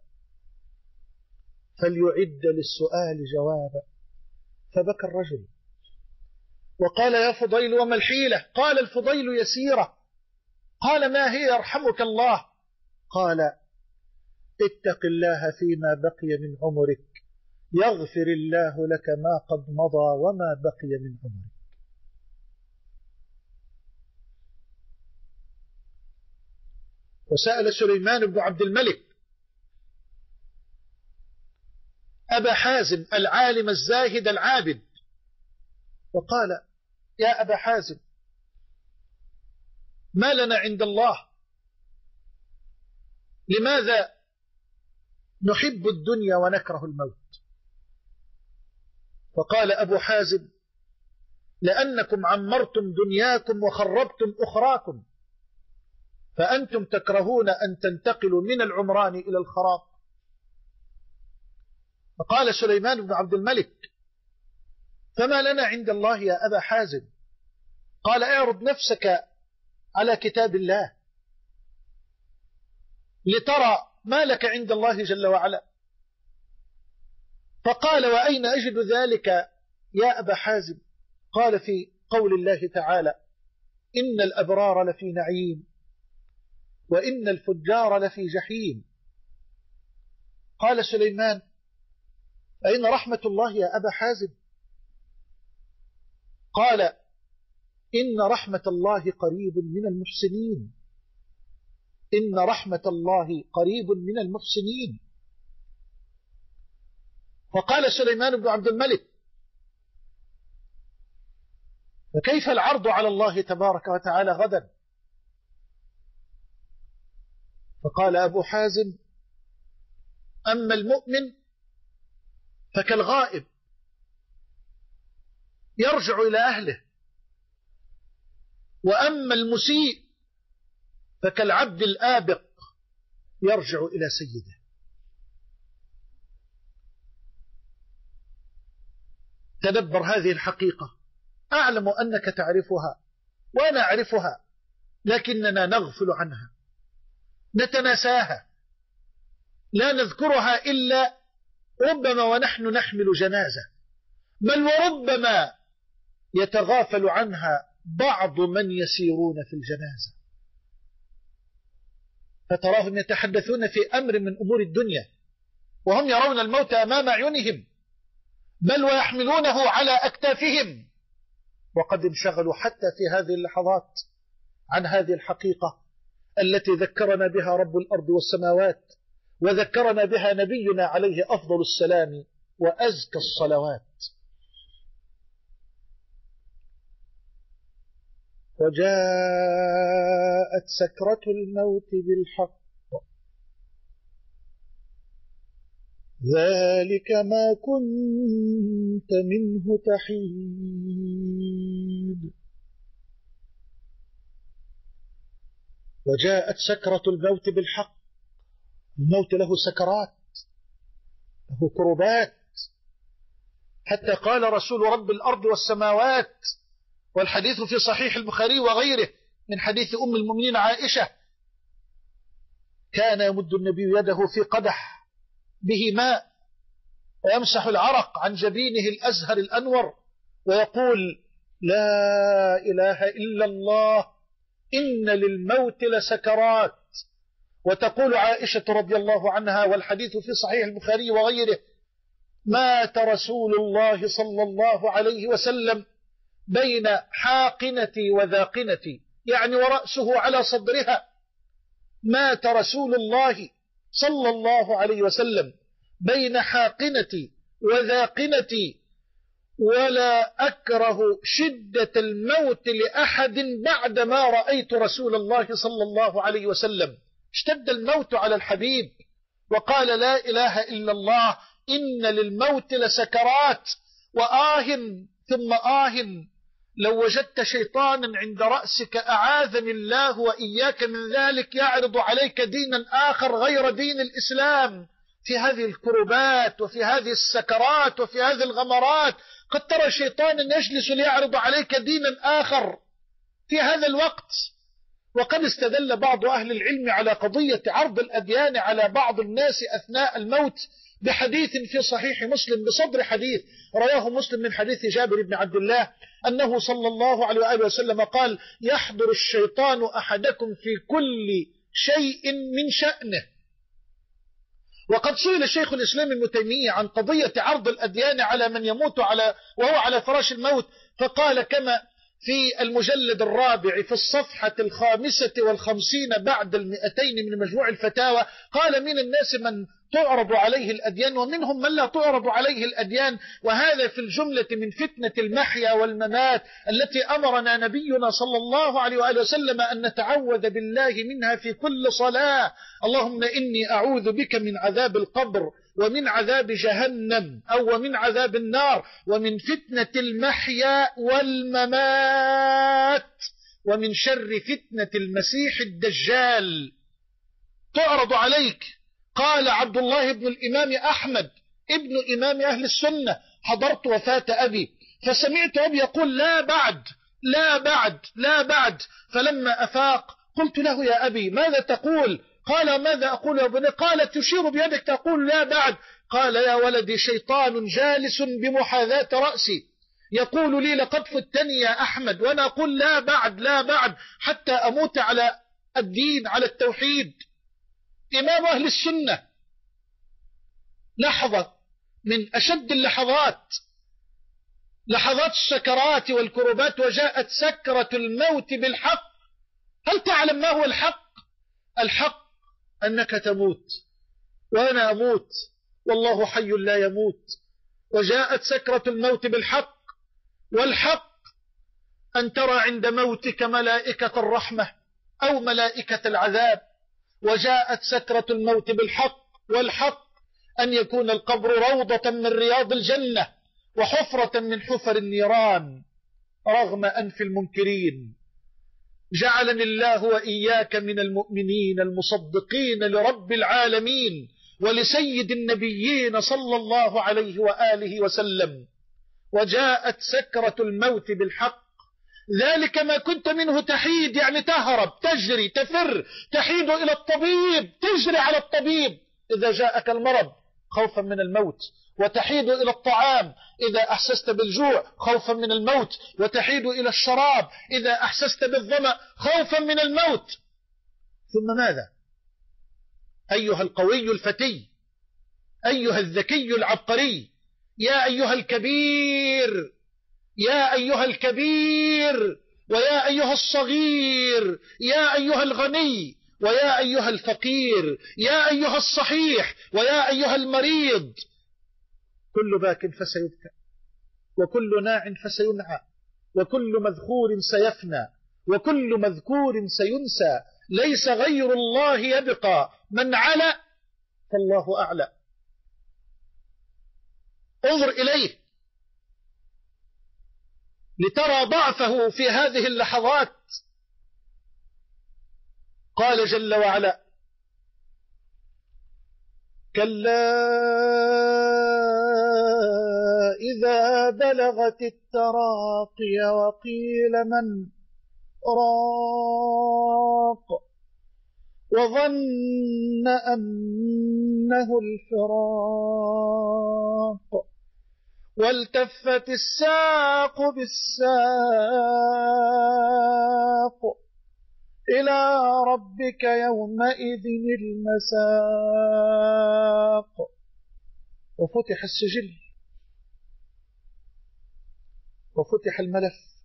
فليعد للسؤال جوابا. فبكى الرجل وقال: يا فضيل، وما الحيلة؟ قال الفضيل: يسيرة. قال: ما هي يرحمك الله؟ قال: اتق الله فيما بقي من عمرك يغفر الله لك ما قد مضى وما بقي من عمرك. وسأل سليمان بن عبد الملك أبا حازم العالم الزاهد العابد، وقال: يا أبا حازم، ما لنا عند الله؟ لماذا نحب الدنيا ونكره الموت؟ فقال أبو حازم: لأنكم عمرتم دنياكم وخربتم أخراكم، فأنتم تكرهون أن تنتقلوا من العمران إلى الخراب. فقال سليمان بن عبد الملك: فما لنا عند الله يا أبا حازم؟ قال: اعرض نفسك على كتاب الله لترى ما لك عند الله جل وعلا. فقال: وأين أجد ذلك يا أبا حازم؟ قال: في قول الله تعالى: إن الأبرار لفي نعيم وإن الفجار لفي جحيم. قال سليمان: أين رحمة الله يا أبا حازم؟ قال: إن رحمة الله قريب من المحسنين إن رحمة الله قريب من المحسنين. فقال سليمان بن عبد الملك: فكيف العرض على الله تبارك وتعالى غدا؟ فقال أبو حازم: أما المؤمن فكالغائب يرجع إلى أهله، وأما المسيء فكالعبد الآبق يرجع إلى سيده. تدبر هذه الحقيقة، أعلم أنك تعرفها وأنا أعرفها، لكننا نغفل عنها، نتناساها، لا نذكرها إلا ربما ونحن نحمل جنازة، بل وربما يتغافل عنها بعض من يسيرون في الجنازة، فتراهم يتحدثون في أمر من أمور الدنيا وهم يرون الموت أمام أعينهم، بل ويحملونه على أكتافهم، وقد انشغلوا حتى في هذه اللحظات عن هذه الحقيقة التي ذكرنا بها رب الأرض والسماوات، وذكرنا بها نبينا عليه أفضل السلام وأزكى الصلوات. وجاءت سكرة الموت بالحق ذلك ما كنت منه تحيد. وجاءت سكرة الموت بالحق، الموت له سكرات، له كربات، حتى قال رسول رب الأرض والسماوات، والحديث في صحيح البخاري وغيره من حديث أم المؤمنين عائشة: كان يمد النبي يده في قدح به ماء ويمسح العرق عن جبينه الأزهر الأنور ويقول: لا إله إلا الله إن للموت لسكرات. وتقول عائشة رضي الله عنها، والحديث في صحيح البخاري وغيره: مات رسول الله صلى الله عليه وسلم بين حاقنتي وذاقنتي، يعني ورأسه على صدرها. مات رسول الله صلى الله عليه وسلم بين حاقنتي وذاقنتي، ولا أكره شدة الموت لأحد بعدما رأيت رسول الله صلى الله عليه وسلم. اشتد الموت على الحبيب وقال لا إله إلا الله، إن للموت لسكرات، وآه ثم آه لو وجدت شيطانا عند رأسك أعاذني الله وإياك من ذلك يعرض عليك دينا آخر غير دين الإسلام في هذه الكربات وفي هذه السكرات وفي هذه الغمرات. قد ترى شيطانا يجلس ليعرض عليك دينا آخر في هذا الوقت. وقد استدل بعض أهل العلم على قضية عرض الأديان على بعض الناس أثناء الموت بحديث في صحيح مسلم بصدر حديث رواه مسلم من حديث جابر بن عبد الله أنه صلى الله عليه وآله وسلم قال: يحضر الشيطان أحدكم في كل شيء من شأنه. وقد سئل شيخ الإسلام ابن تيمية عن قضية عرض الأديان على من يموت على وهو على فراش الموت، فقال كما في المجلد الرابع في الصفحة الخامسة والخمسين بعد المئتين من مجموع الفتاوى، قال: من الناس من تعرض عليه الأديان ومنهم من لا تعرض عليه الأديان، وهذا في الجملة من فتنة المحيا والممات التي أمرنا نبينا صلى الله عليه وآله وسلم أن نتعوذ بالله منها في كل صلاة. اللهم إني أعوذ بك من عذاب القبر ومن عذاب جهنم أو ومن عذاب النار ومن فتنة المحيا والممات ومن شر فتنة المسيح الدجال. تعرض عليك. قال عبد الله بن الإمام أحمد ابن إمام أهل السنة: حضرت وفاة أبي فسمعت أبي يقول: لا بعد لا بعد لا بعد. فلما أفاق قلت له: يا أبي ماذا تقول؟ قال: ماذا أقول يا ابني؟ قال: تشير بيدك تقول لا بعد. قال: يا ولدي شيطان جالس بمحاذاة رأسي يقول لي: لقد فتني يا أحمد، وأنا أقول لا بعد لا بعد حتى أموت على الدين على التوحيد. إمام أهل السنة. لحظة من أشد اللحظات، لحظات السكرات والكربات، وجاءت سكرة الموت بالحق. هل تعلم ما هو الحق؟ الحق أنك تموت وأنا أموت والله حي لا يموت. وجاءت سكرة الموت بالحق، والحق أن ترى عند موتك ملائكة الرحمة أو ملائكة العذاب. وجاءت سكرة الموت بالحق، والحق أن يكون القبر روضة من رياض الجنة وحفرة من حفر النيران رغم أنف المنكرين. جعلني الله وإياك من المؤمنين المصدقين لرب العالمين ولسيد النبيين صلى الله عليه وآله وسلم. وجاءت سكرة الموت بالحق، ذلك ما كنت منه تحيد، يعني تهرب تجري تفر، تحيد إلى الطبيب، تجري على الطبيب إذا جاءك المرض خوفا من الموت، وتحيد إلى الطعام إذا أحسست بالجوع خوفا من الموت، وتحيد إلى الشراب إذا أحسست بالظمأ خوفا من الموت. ثم ماذا؟ أيها القوي الفتي، أيها الذكي العبقري، يا أيها الكبير، يا أيها الكبير، ويا أيها الصغير، يا أيها الغني ويا أيها الفقير، يا أيها الصحيح ويا أيها المريض. كل باك فسيبكى، وكل ناع فسينعى، وكل مذكور سيفنى، وكل مذكور سينسى. ليس غير الله يبقى، من علا فالله أعلى. انظر إليه لترى ضعفه في هذه اللحظات. قال جل وعلا: كلا إذا بلغت التراقي وقيل من راق وظن أنه الفراق والتفت الساق بالساق إلى ربك يومئذ المساق. وفتح السجل وفتح الملف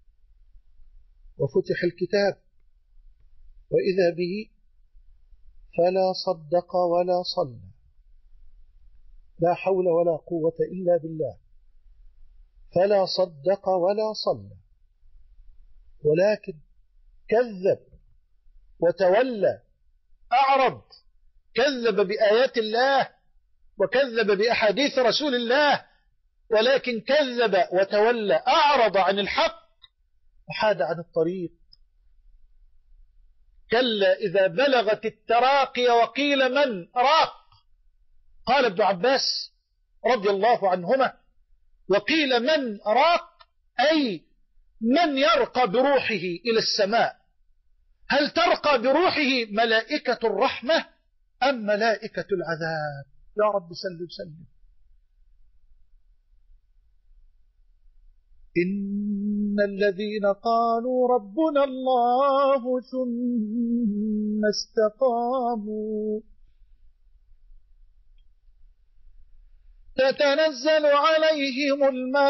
وفتح الكتاب وإذا به فلا صدق ولا صلى، لا حول ولا قوة إلا بالله، فلا صدق ولا صلى، ولكن كذب وتولى، أعرض، كذب بآيات الله وكذب بأحاديث رسول الله، ولكن كذب وتولى، أعرض عن الحق وحاد عن الطريق. كلا إذا بلغت التراقي وقيل من راق، قال ابن عباس رضي الله عنهما: وقيل من راق أي من يرقى بروحه إلى السماء. هل ترقى بروحه ملائكة الرحمة أم ملائكة العذاب؟ يا رب سلم سلم. إن الذين قالوا ربنا الله ثم استقاموا تتنزل عليهم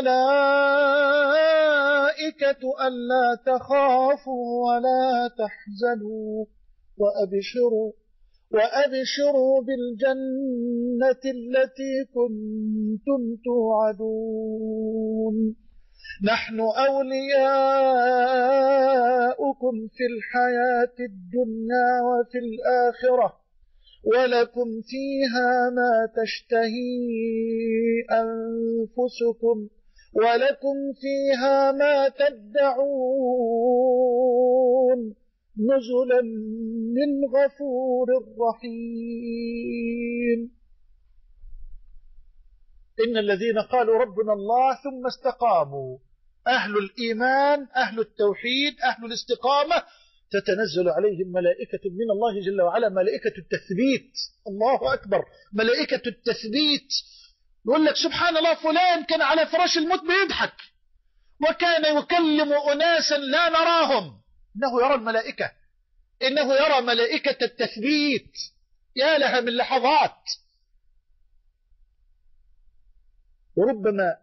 الملائكة ألا تخافوا ولا تحزنوا وأبشروا وأبشروا بالجنة التي كنتم توعدون نحن أولياؤكم في الحياة الدنيا وفي الآخرة ولكم فيها ما تشتهي أنفسكم ولكم فيها ما تدعون نزلا من غفور رحيم. إن الذين قالوا ربنا الله ثم استقاموا، أهل الإيمان، أهل التوحيد، أهل الاستقامة، تتنزل عليهم ملائكة من الله جل وعلا، ملائكة التثبيت. الله أكبر، ملائكة التثبيت. يقول لك سبحان الله فلان كان على فراش الموت بيضحك وكان يكلم أناسا لا نراهم، إنه يرى الملائكة، إنه يرى ملائكة التثبيت. يا لها من لحظات. وربما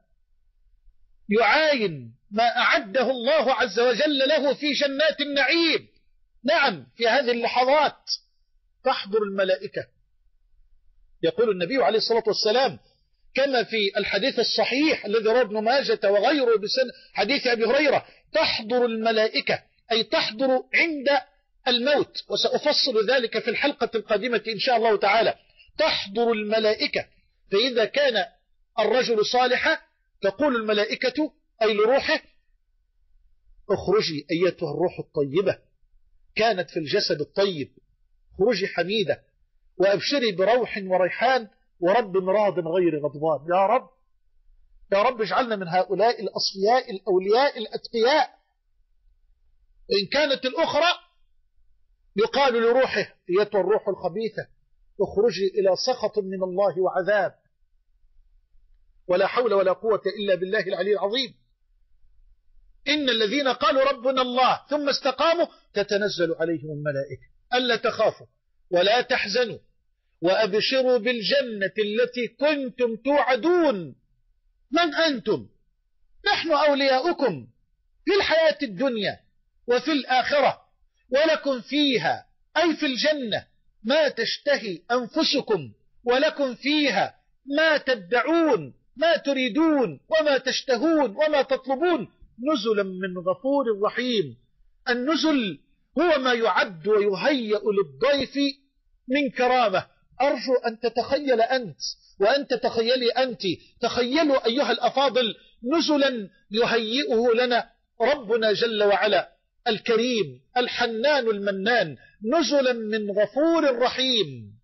يعاين ما أعده الله عز وجل له في جنات النعيم. نعم، في هذه اللحظات تحضر الملائكة. يقول النبي عليه الصلاة والسلام كما في الحديث الصحيح الذي رواه ابن ماجة وغيره بسن حديث أبي هريرة: تحضر الملائكة، أي تحضر عند الموت، وسأفصل ذلك في الحلقة القادمة إن شاء الله تعالى. تحضر الملائكة، فإذا كان الرجل صالحا تقول الملائكة أي لروحه: اخرجي أيتها الروح الطيبة، كانت في الجسد الطيب، اخرجي حميدة، وأبشري بروح وريحان ورب راض غير غضبان. يا رب، يا رب اجعلنا من هؤلاء الأصفياء الأولياء الأتقياء. إن كانت الأخرى يقال لروحه: أيتها الروح الخبيثة، اخرجي إلى سخط من الله وعذاب، ولا حول ولا قوة إلا بالله العلي العظيم. إن الذين قالوا ربنا الله ثم استقاموا تتنزل عليهم الملائكة ألا تخافوا ولا تحزنوا وأبشروا بالجنة التي كنتم توعدون. من أنتم؟ نحن أولياؤكم في الحياة الدنيا وفي الآخرة، ولكم فيها أي في الجنة ما تشتهي أنفسكم، ولكم فيها ما تدعون، ما تريدون وما تشتهون وما تطلبون، نزلا من غفور رحيم. النزل هو ما يعد ويهيأ للضيف من كرامة. أرجو أن تتخيل أنت وأن تتخيلي أنت، تخيلوا أيها الأفاضل نزلا يهيئه لنا ربنا جل وعلا الكريم الحنان المنان، نزلا من غفور رحيم.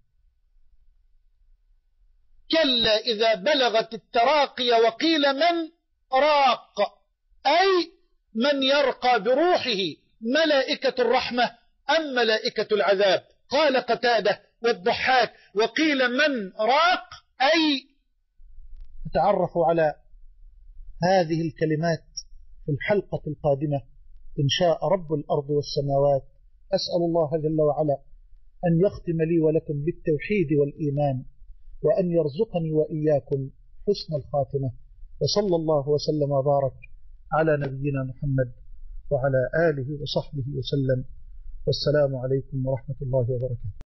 كلا إذا بلغت التراقي وقيل من راق، أي من يرقى بروحه، ملائكة الرحمة أم ملائكة العذاب؟ قال قتادة والضحاك: وقيل من راق، أي نتعرف على هذه الكلمات في الحلقة القادمة إن شاء رب الأرض والسماوات. أسأل الله جل وعلا أن يختم لي ولكم بالتوحيد والإيمان، وأن يرزقني وإياكم حسن الخاتمة. وصلى الله وسلم وبارك على نبينا محمد وعلى آله وصحبه وسلم، والسلام عليكم ورحمة الله وبركاته.